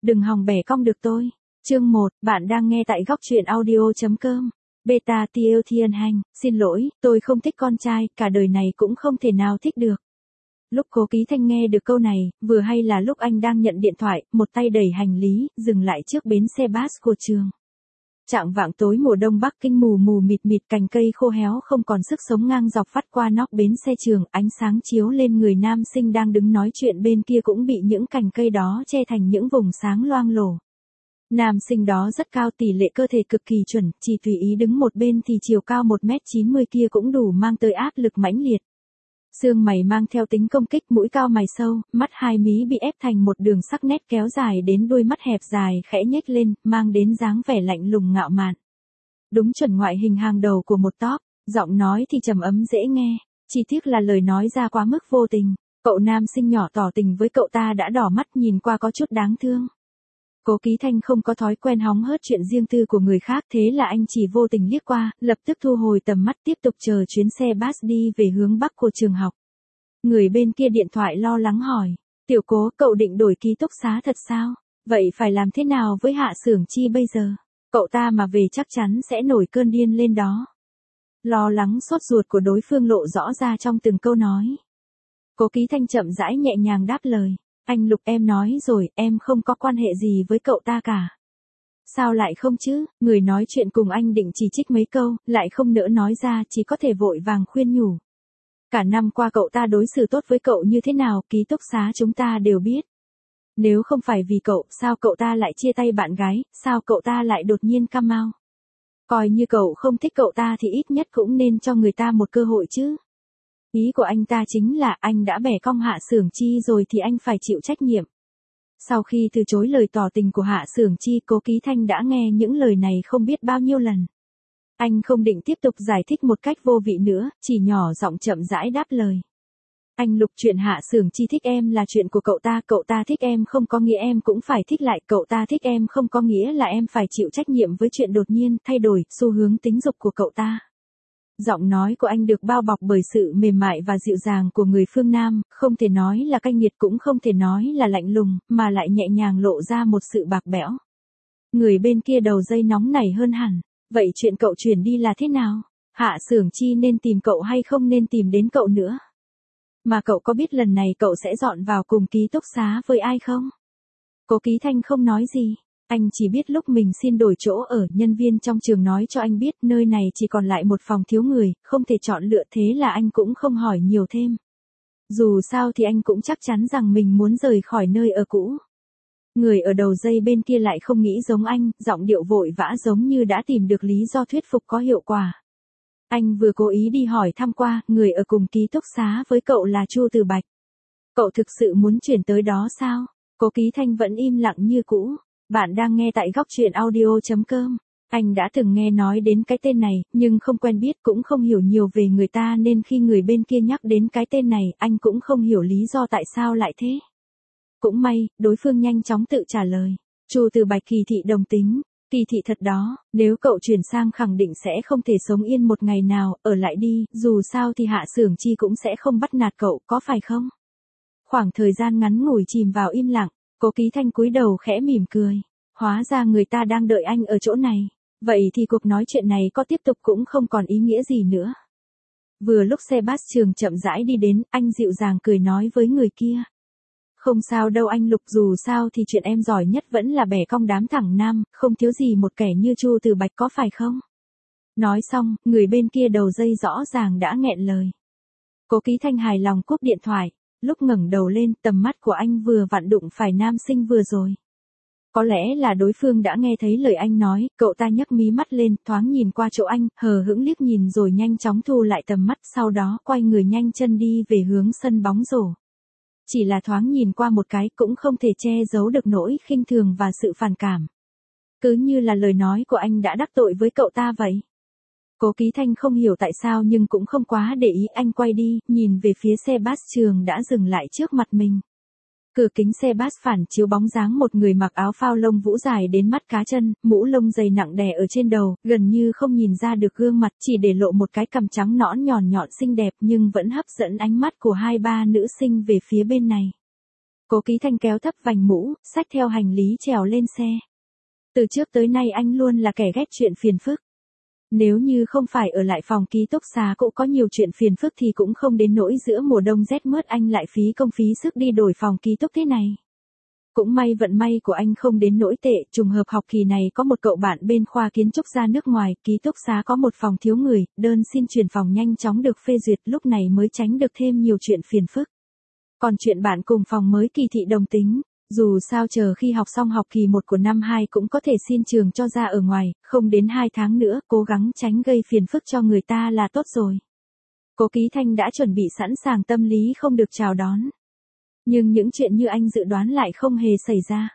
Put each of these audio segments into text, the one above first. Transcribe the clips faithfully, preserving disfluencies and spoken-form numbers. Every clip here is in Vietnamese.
đừng hòng bẻ cong được tôi. Chương một, bạn đang nghe tại góc truyện audio.com. Beta Tiêu Thiên Hành, xin lỗi, tôi không thích con trai, cả đời này cũng không thể nào thích được. Lúc Cố Ký Thanh nghe được câu này, vừa hay là lúc anh đang nhận điện thoại, một tay đẩy hành lý, dừng lại trước bến xe bus của trường. Trạng vạng tối mùa đông Bắc Kinh mù mù mịt mịt, cành cây khô héo không còn sức sống ngang dọc vắt qua nóc bến xe trường, ánh sáng chiếu lên người nam sinh đang đứng nói chuyện bên kia cũng bị những cành cây đó che thành những vùng sáng loang lổ. Nam sinh đó rất cao, tỷ lệ cơ thể cực kỳ chuẩn, chỉ tùy ý đứng một bên thì chiều cao một mét chín mươi kia cũng đủ mang tới áp lực mãnh liệt. Xương mày mang theo tính công kích, mũi cao mày sâu, mắt hai mí bị ép thành một đường sắc nét kéo dài đến đuôi mắt hẹp dài khẽ nhếch lên, mang đến dáng vẻ lạnh lùng ngạo mạn. Đúng chuẩn ngoại hình hàng đầu của một top, giọng nói thì trầm ấm dễ nghe, chỉ tiếc là lời nói ra quá mức vô tình. Cậu nam sinh nhỏ tỏ tình với cậu ta đã đỏ mắt, nhìn qua có chút đáng thương. Cố Ký Thanh không có thói quen hóng hớt chuyện riêng tư của người khác, thế là anh chỉ vô tình liếc qua, lập tức thu hồi tầm mắt tiếp tục chờ chuyến xe bus đi về hướng bắc của trường học. Người bên kia điện thoại lo lắng hỏi, tiểu Cố, cậu định đổi ký túc xá thật sao? Vậy phải làm thế nào với Hạ Xưởng Chi bây giờ? Cậu ta mà về chắc chắn sẽ nổi cơn điên lên đó. Lo lắng sốt ruột của đối phương lộ rõ ra trong từng câu nói. Cố Ký Thanh chậm rãi nhẹ nhàng đáp lời. Anh Lục, em nói rồi, em không có quan hệ gì với cậu ta cả. Sao lại không chứ? Người nói chuyện cùng anh định chỉ trích mấy câu, lại không nỡ nói ra, chỉ có thể vội vàng khuyên nhủ. Cả năm qua cậu ta đối xử tốt với cậu như thế nào, ký túc xá chúng ta đều biết. Nếu không phải vì cậu, sao cậu ta lại chia tay bạn gái, sao cậu ta lại đột nhiên cam mau? Coi như cậu không thích cậu ta thì ít nhất cũng nên cho người ta một cơ hội chứ. Ý của anh ta chính là anh đã bẻ cong Hạ Xưởng Chi rồi thì anh phải chịu trách nhiệm. Sau khi từ chối lời tỏ tình của Hạ Xưởng Chi, Cố Ký Thanh đã nghe những lời này không biết bao nhiêu lần. Anh không định tiếp tục giải thích một cách vô vị nữa, chỉ nhỏ giọng chậm rãi đáp lời. Anh Lục, chuyện Hạ Xưởng Chi thích em là chuyện của cậu ta, cậu ta thích em không có nghĩa em cũng phải thích lại, cậu ta thích em không có nghĩa là em phải chịu trách nhiệm với chuyện đột nhiên thay đổi xu hướng tính dục của cậu ta. Giọng nói của anh được bao bọc bởi sự mềm mại và dịu dàng của người phương Nam, không thể nói là cay nghiệt cũng không thể nói là lạnh lùng, mà lại nhẹ nhàng lộ ra một sự bạc bẽo. Người bên kia đầu dây nóng nảy hơn hẳn, vậy chuyện cậu chuyển đi là thế nào? Hạ Xưởng Chi nên tìm cậu hay không nên tìm đến cậu nữa? Mà cậu có biết lần này cậu sẽ dọn vào cùng ký túc xá với ai không? Cố Ký Thanh không nói gì. Anh chỉ biết lúc mình xin đổi chỗ ở, nhân viên trong trường nói cho anh biết nơi này chỉ còn lại một phòng thiếu người, không thể chọn lựa, thế là anh cũng không hỏi nhiều thêm. Dù sao thì anh cũng chắc chắn rằng mình muốn rời khỏi nơi ở cũ. Người ở đầu dây bên kia lại không nghĩ giống anh, giọng điệu vội vã giống như đã tìm được lý do thuyết phục có hiệu quả. Anh vừa cố ý đi hỏi thăm qua, người ở cùng ký túc xá với cậu là Chu Từ Bạch. Cậu thực sự muốn chuyển tới đó sao? Cố Ký Thanh vẫn im lặng như cũ. Bạn đang nghe tại góc truyện audio.com. Anh đã từng nghe nói đến cái tên này, nhưng không quen biết cũng không hiểu nhiều về người ta nên khi người bên kia nhắc đến cái tên này, anh cũng không hiểu lý do tại sao lại thế. Cũng may, đối phương nhanh chóng tự trả lời. Chu Từ Bạch kỳ thị đồng tính. Kỳ thị thật đó, nếu cậu chuyển sang khẳng định sẽ không thể sống yên một ngày nào, ở lại đi, dù sao thì Hạ Xưởng Chi cũng sẽ không bắt nạt cậu, có phải không? Khoảng thời gian ngắn ngủi chìm vào im lặng. Cố Ký Thanh cúi đầu khẽ mỉm cười. Hóa ra người ta đang đợi anh ở chỗ này. Vậy thì cuộc nói chuyện này có tiếp tục cũng không còn ý nghĩa gì nữa. Vừa lúc xe bus trường chậm rãi đi đến, anh dịu dàng cười nói với người kia. Không sao đâu anh Lục, dù sao thì chuyện em giỏi nhất vẫn là bẻ cong đám thẳng nam, không thiếu gì một kẻ như Chu Từ Bạch có phải không? Nói xong, người bên kia đầu dây rõ ràng đã nghẹn lời. Cố Ký Thanh hài lòng cúp điện thoại. Lúc ngẩng đầu lên, tầm mắt của anh vừa vặn đụng phải nam sinh vừa rồi. Có lẽ là đối phương đã nghe thấy lời anh nói, cậu ta nhấc mí mắt lên, thoáng nhìn qua chỗ anh, hờ hững liếc nhìn rồi nhanh chóng thu lại tầm mắt, sau đó quay người nhanh chân đi về hướng sân bóng rổ. Chỉ là thoáng nhìn qua một cái cũng không thể che giấu được nỗi khinh thường và sự phản cảm. Cứ như là lời nói của anh đã đắc tội với cậu ta vậy. Cố Ký Thanh không hiểu tại sao nhưng cũng không quá để ý, anh quay đi, nhìn về phía xe bus trường đã dừng lại trước mặt mình. Cửa kính xe bus phản chiếu bóng dáng một người mặc áo phao lông vũ dài đến mắt cá chân, mũ lông dày nặng đè ở trên đầu, gần như không nhìn ra được gương mặt, chỉ để lộ một cái cằm trắng nõn nhọn nhọn xinh đẹp nhưng vẫn hấp dẫn ánh mắt của hai ba nữ sinh về phía bên này. Cố Ký Thanh kéo thấp vành mũ, xách theo hành lý trèo lên xe. Từ trước tới nay anh luôn là kẻ ghét chuyện phiền phức. Nếu như không phải ở lại phòng ký túc xá cũng có nhiều chuyện phiền phức thì cũng không đến nỗi giữa mùa đông rét mướt anh lại phí công phí sức đi đổi phòng ký túc thế này. Cũng may vận may của anh không đến nỗi tệ, trùng hợp học kỳ này có một cậu bạn bên khoa kiến trúc ra nước ngoài, ký túc xá có một phòng thiếu người, đơn xin chuyển phòng nhanh chóng được phê duyệt, lúc này mới tránh được thêm nhiều chuyện phiền phức. Còn chuyện bạn cùng phòng mới kỳ thị đồng tính, dù sao chờ khi học xong học kỳ một của năm hai cũng có thể xin trường cho ra ở ngoài, không đến hai tháng nữa, cố gắng tránh gây phiền phức cho người ta là tốt rồi. Cố Ký Thanh đã chuẩn bị sẵn sàng tâm lý không được chào đón. Nhưng những chuyện như anh dự đoán lại không hề xảy ra.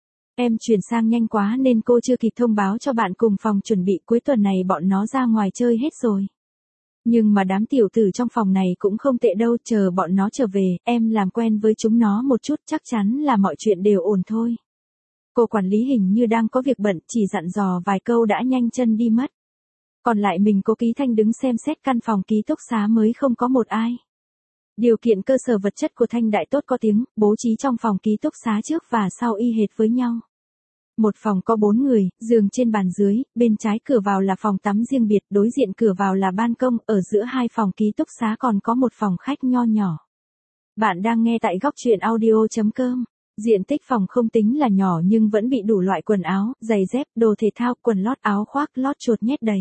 Em chuyển sang nhanh quá nên cô chưa kịp thông báo cho bạn cùng phòng chuẩn bị cuối tuần này bọn nó ra ngoài chơi hết rồi. Nhưng mà đám tiểu tử trong phòng này cũng không tệ đâu, chờ bọn nó trở về, em làm quen với chúng nó một chút chắc chắn là mọi chuyện đều ổn thôi. Cô quản lý hình như đang có việc bận, chỉ dặn dò vài câu đã nhanh chân đi mất. Còn lại mình Cố Ký Thanh đứng xem xét căn phòng ký túc xá mới không có một ai. Điều kiện cơ sở vật chất của Thanh Đại tốt có tiếng, bố trí trong phòng ký túc xá trước và sau y hệt với nhau. Một phòng có bốn người, giường trên bàn dưới, bên trái cửa vào là phòng tắm riêng biệt, đối diện cửa vào là ban công, ở giữa hai phòng ký túc xá còn có một phòng khách nho nhỏ. Bạn đang nghe tại góc truyện audio chấm com. Diện tích phòng không tính là nhỏ nhưng vẫn bị đủ loại quần áo, giày dép, đồ thể thao, quần lót, áo khoác, lót chuột nhét đầy.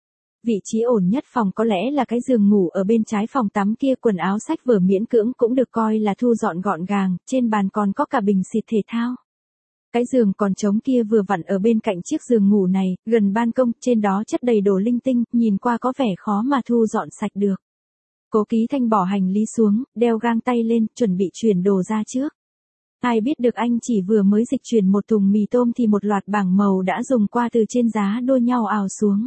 Vị trí ổn nhất phòng có lẽ là cái giường ngủ ở bên trái phòng tắm kia, quần áo sách vở miễn cưỡng cũng được coi là thu dọn gọn gàng, trên bàn còn có cả bình xịt thể thao. Cái giường còn trống kia vừa vặn ở bên cạnh chiếc giường ngủ này, gần ban công, trên đó chất đầy đồ linh tinh, nhìn qua có vẻ khó mà thu dọn sạch được. Cố Ký Thanh bỏ hành lý xuống, đeo găng tay lên, chuẩn bị chuyển đồ ra trước. Ai biết được anh chỉ vừa mới dịch chuyển một thùng mì tôm thì một loạt bảng màu đã dùng qua từ trên giá đua nhau ào xuống.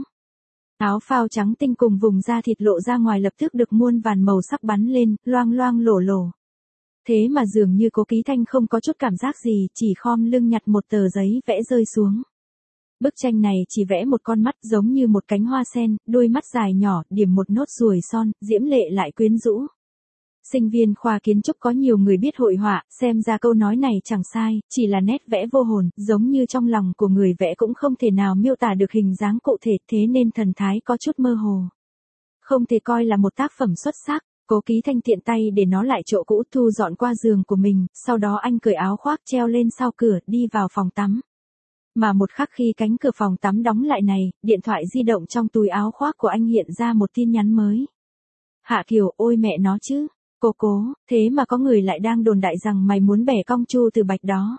Áo phao trắng tinh cùng vùng da thịt lộ ra ngoài lập tức được muôn vàn màu sắc bắn lên, loang loang lổ lổ. Thế mà dường như Cố Ký Thanh không có chút cảm giác gì, chỉ khom lưng nhặt một tờ giấy vẽ rơi xuống. Bức tranh này chỉ vẽ một con mắt giống như một cánh hoa sen, đôi mắt dài nhỏ, điểm một nốt ruồi son, diễm lệ lại quyến rũ. Sinh viên khoa kiến trúc có nhiều người biết hội họa, xem ra câu nói này chẳng sai, chỉ là nét vẽ vô hồn, giống như trong lòng của người vẽ cũng không thể nào miêu tả được hình dáng cụ thể, thế nên thần thái có chút mơ hồ. Không thể coi là một tác phẩm xuất sắc. Cố Ký Thanh tiện tay để nó lại chỗ cũ, thu dọn qua giường của mình, sau đó anh cởi áo khoác treo lên sau cửa, đi vào phòng tắm. Mà một khắc khi cánh cửa phòng tắm đóng lại này, điện thoại di động trong túi áo khoác của anh hiện ra một tin nhắn mới. Hạ Kiều, ôi mẹ nó chứ, cô Cố, thế mà có người lại đang đồn đại rằng mày muốn bẻ cong Chu Từ Bạch đó.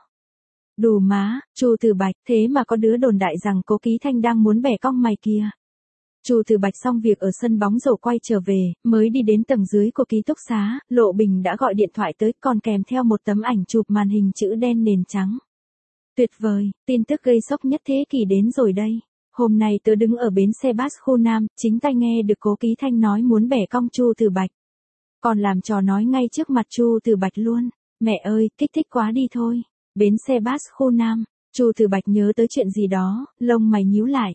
Đù má, Chu Từ Bạch, thế mà có đứa đồn đại rằng Cố Ký Thanh đang muốn bẻ cong mày kia. Chu Từ Bạch xong việc ở sân bóng rổ quay trở về, mới đi đến tầng dưới của ký túc xá, Lộ Bình đã gọi điện thoại tới, còn kèm theo một tấm ảnh chụp màn hình chữ đen nền trắng. Tuyệt vời, tin tức gây sốc nhất thế kỷ đến rồi đây. Hôm nay tớ đứng ở bến xe bus khu Nam, chính tai nghe được Cố Ký Thanh nói muốn bẻ cong Chu Từ Bạch. Còn làm trò nói ngay trước mặt Chu Từ Bạch luôn. Mẹ ơi, kích thích quá đi thôi. Bến xe bus khu Nam, Chu Từ Bạch nhớ tới chuyện gì đó, lông mày nhíu lại.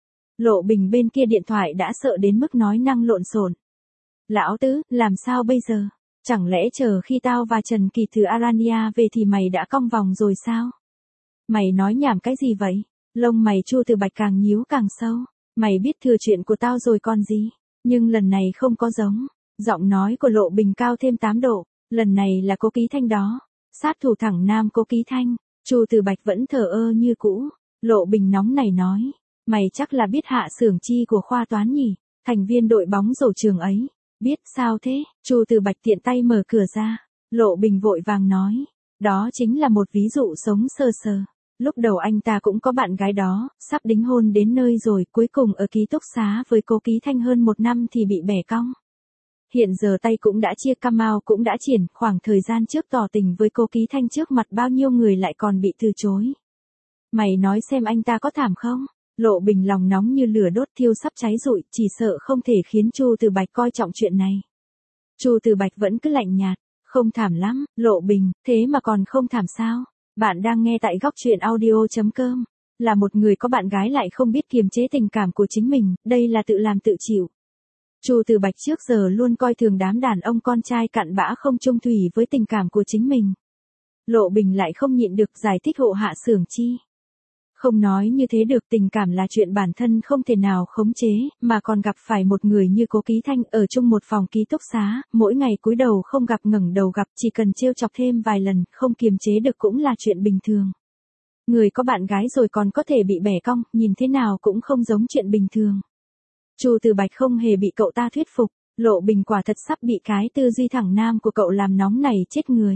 Lộ Bình bên kia điện thoại đã sợ đến mức nói năng lộn xộn. Lão Tứ, làm sao bây giờ? Chẳng lẽ chờ khi tao và Trần Kỳ từ Arania về thì mày đã cong vòng rồi sao? Mày nói nhảm cái gì vậy? Lông mày Chu Từ Bạch càng nhíu càng sâu. Mày biết thừa chuyện của tao rồi còn gì? Nhưng lần này không có giống. Giọng nói của Lộ Bình cao thêm tám độ. Lần này là Cố Ký Thanh đó. Sát thủ thẳng nam Cố Ký Thanh. Chu Từ Bạch vẫn thờ ơ như cũ. Lộ Bình nóng này nói. Mày chắc là biết Hạ Xưởng Chi của khoa toán nhỉ? Thành viên đội bóng rổ trường ấy. Biết sao thế? Chu Từ Bạch tiện tay mở cửa ra. Lộ Bình vội vàng nói. Đó chính là một ví dụ sống sơ sơ. Lúc đầu anh ta cũng có bạn gái đó, sắp đính hôn đến nơi rồi, cuối cùng ở ký túc xá với Cố Ký Thanh hơn một năm thì bị bẻ cong. Hiện giờ tay cũng đã chia, cam ao cũng đã triển, khoảng thời gian trước tỏ tình với Cố Ký Thanh trước mặt bao nhiêu người lại còn bị từ chối. Mày nói xem anh ta có thảm không? Lộ Bình lòng nóng như lửa đốt thiêu sắp cháy rụi, chỉ sợ không thể khiến Chu Từ Bạch coi trọng chuyện này. Chu Từ Bạch vẫn cứ lạnh nhạt, không thảm lắm, Lộ Bình, thế mà còn không thảm sao? Bạn đang nghe tại góc truyện audio chấm com. Là một người có bạn gái lại không biết kiềm chế tình cảm của chính mình, đây là tự làm tự chịu. Chu Từ Bạch trước giờ luôn coi thường đám đàn ông con trai cặn bã không chung thủy với tình cảm của chính mình. Lộ Bình lại không nhịn được giải thích hộ Hạ Xưởng Chi. Không nói như thế được, tình cảm là chuyện bản thân không thể nào khống chế, mà còn gặp phải một người như Cố Ký Thanh ở chung một phòng ký túc xá, mỗi ngày cúi đầu không gặp ngẩng đầu gặp, chỉ cần trêu chọc thêm vài lần, không kiềm chế được cũng là chuyện bình thường. Người có bạn gái rồi còn có thể bị bẻ cong, nhìn thế nào cũng không giống chuyện bình thường. Chu Từ Bạch không hề bị cậu ta thuyết phục, Lộ Bình quả thật sắp bị cái tư duy thẳng nam của cậu làm nóng này chết người.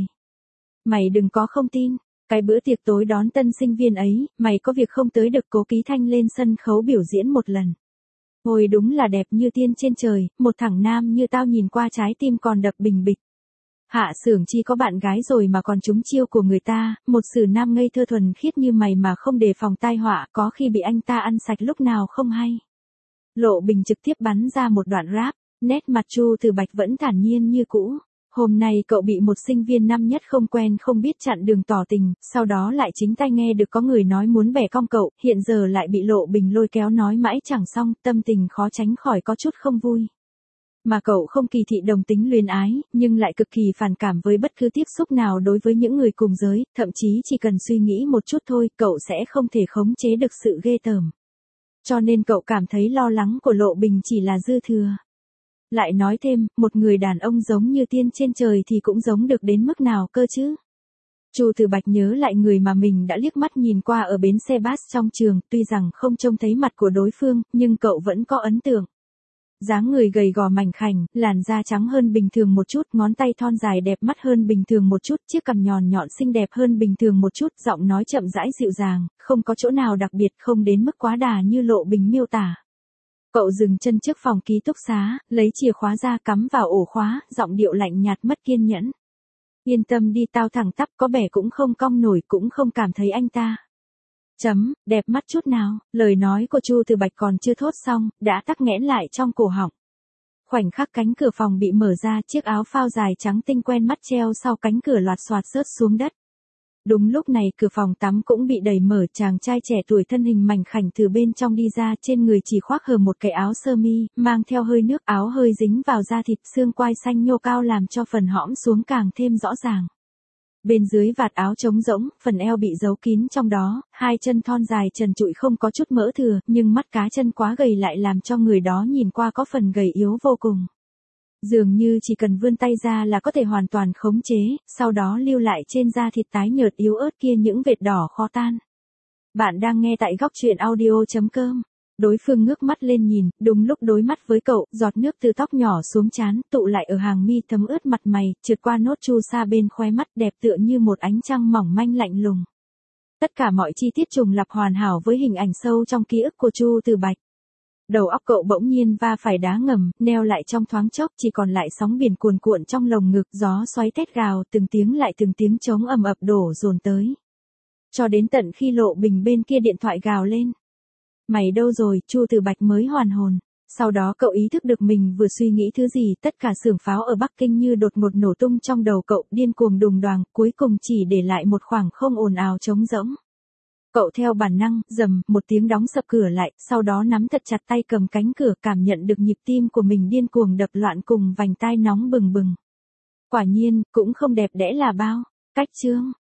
Mày đừng có không tin. Cái bữa tiệc tối đón tân sinh viên ấy, mày có việc không tới được Cố Ký Thanh lên sân khấu biểu diễn một lần. Ôi đúng là đẹp như tiên trên trời, một thằng nam như tao nhìn qua trái tim còn đập bình bịch. Hạ Xưởng Chi có bạn gái rồi mà còn trúng chiêu của người ta, một sử nam ngây thơ thuần khiết như mày mà không đề phòng tai họa, có khi bị anh ta ăn sạch lúc nào không hay. Lộ Bình trực tiếp bắn ra một đoạn rap, nét mặt Chu Từ Bạch vẫn thản nhiên như cũ. Hôm nay cậu bị một sinh viên năm nhất không quen không biết chặn đường tỏ tình, sau đó lại chính tai nghe được có người nói muốn bẻ cong cậu, hiện giờ lại bị Lộ Bình lôi kéo nói mãi chẳng xong, tâm tình khó tránh khỏi có chút không vui. Mà cậu không kỳ thị đồng tính luyến ái, nhưng lại cực kỳ phản cảm với bất cứ tiếp xúc nào đối với những người cùng giới, thậm chí chỉ cần suy nghĩ một chút thôi, cậu sẽ không thể khống chế được sự ghê tởm. Cho nên cậu cảm thấy lo lắng của Lộ Bình chỉ là dư thừa. Lại nói thêm, một người đàn ông giống như tiên trên trời thì cũng giống được đến mức nào cơ chứ? Chu Từ Bạch nhớ lại người mà mình đã liếc mắt nhìn qua ở bến xe bus trong trường, tuy rằng không trông thấy mặt của đối phương, nhưng cậu vẫn có ấn tượng. Dáng người gầy gò mảnh khảnh, làn da trắng hơn bình thường một chút, ngón tay thon dài đẹp mắt hơn bình thường một chút, chiếc cằm nhọn nhọn xinh đẹp hơn bình thường một chút, giọng nói chậm rãi dịu dàng, không có chỗ nào đặc biệt, không đến mức quá đà như Lộ Bình miêu tả. Cậu dừng chân trước phòng ký túc xá, lấy chìa khóa ra cắm vào ổ khóa, giọng điệu lạnh nhạt mất kiên nhẫn. Yên tâm đi, tao thẳng tắp, có bẻ cũng không cong nổi, cũng không cảm thấy anh ta. Chấm, đẹp mắt chút nào, lời nói của Chu Từ Bạch còn chưa thốt xong, đã tắc nghẽn lại trong cổ họng. Khoảnh khắc cánh cửa phòng bị mở ra, chiếc áo phao dài trắng tinh quen mắt treo sau cánh cửa loạt xoạt rớt xuống đất. Đúng lúc này cửa phòng tắm cũng bị đẩy mở, chàng trai trẻ tuổi thân hình mảnh khảnh từ bên trong đi ra, trên người chỉ khoác hờ một cái áo sơ mi, mang theo hơi nước, áo hơi dính vào da thịt, xương quai xanh nhô cao làm cho phần hõm xuống càng thêm rõ ràng. Bên dưới vạt áo trống rỗng, phần eo bị giấu kín trong đó, hai chân thon dài trần trụi không có chút mỡ thừa, nhưng mắt cá chân quá gầy lại làm cho người đó nhìn qua có phần gầy yếu vô cùng. Dường như chỉ cần vươn tay ra là có thể hoàn toàn khống chế, sau đó lưu lại trên da thịt tái nhợt yếu ớt kia những vệt đỏ khó tan. Bạn đang nghe tại góc truyện audio chấm com. Đối phương ngước mắt lên nhìn, đúng lúc đối mắt với cậu, giọt nước từ tóc nhỏ xuống trán, tụ lại ở hàng mi thấm ướt mặt mày, trượt qua nốt chu sa bên khóe mắt, đẹp tựa như một ánh trăng mỏng manh lạnh lùng. Tất cả mọi chi tiết trùng lặp hoàn hảo với hình ảnh sâu trong ký ức của Chu Từ Bạch. Đầu óc cậu bỗng nhiên va phải đá ngầm, neo lại trong thoáng chốc, chỉ còn lại sóng biển cuồn cuộn trong lồng ngực, gió xoáy thét gào, từng tiếng lại từng tiếng trống ầm ập đổ dồn tới. Cho đến tận khi Lộ Bình bên kia điện thoại gào lên. Mày đâu rồi, Chu Từ Bạch mới hoàn hồn. Sau đó cậu ý thức được mình vừa suy nghĩ thứ gì, tất cả xưởng pháo ở Bắc Kinh như đột ngột nổ tung trong đầu cậu, điên cuồng đùng đoàng, cuối cùng chỉ để lại một khoảng không ồn ào trống rỗng. Cậu theo bản năng, rầm, một tiếng đóng sập cửa lại, sau đó nắm thật chặt tay cầm cánh cửa, cảm nhận được nhịp tim của mình điên cuồng đập loạn cùng vành tai nóng bừng bừng. Quả nhiên, cũng không đẹp đẽ là bao. Cách chương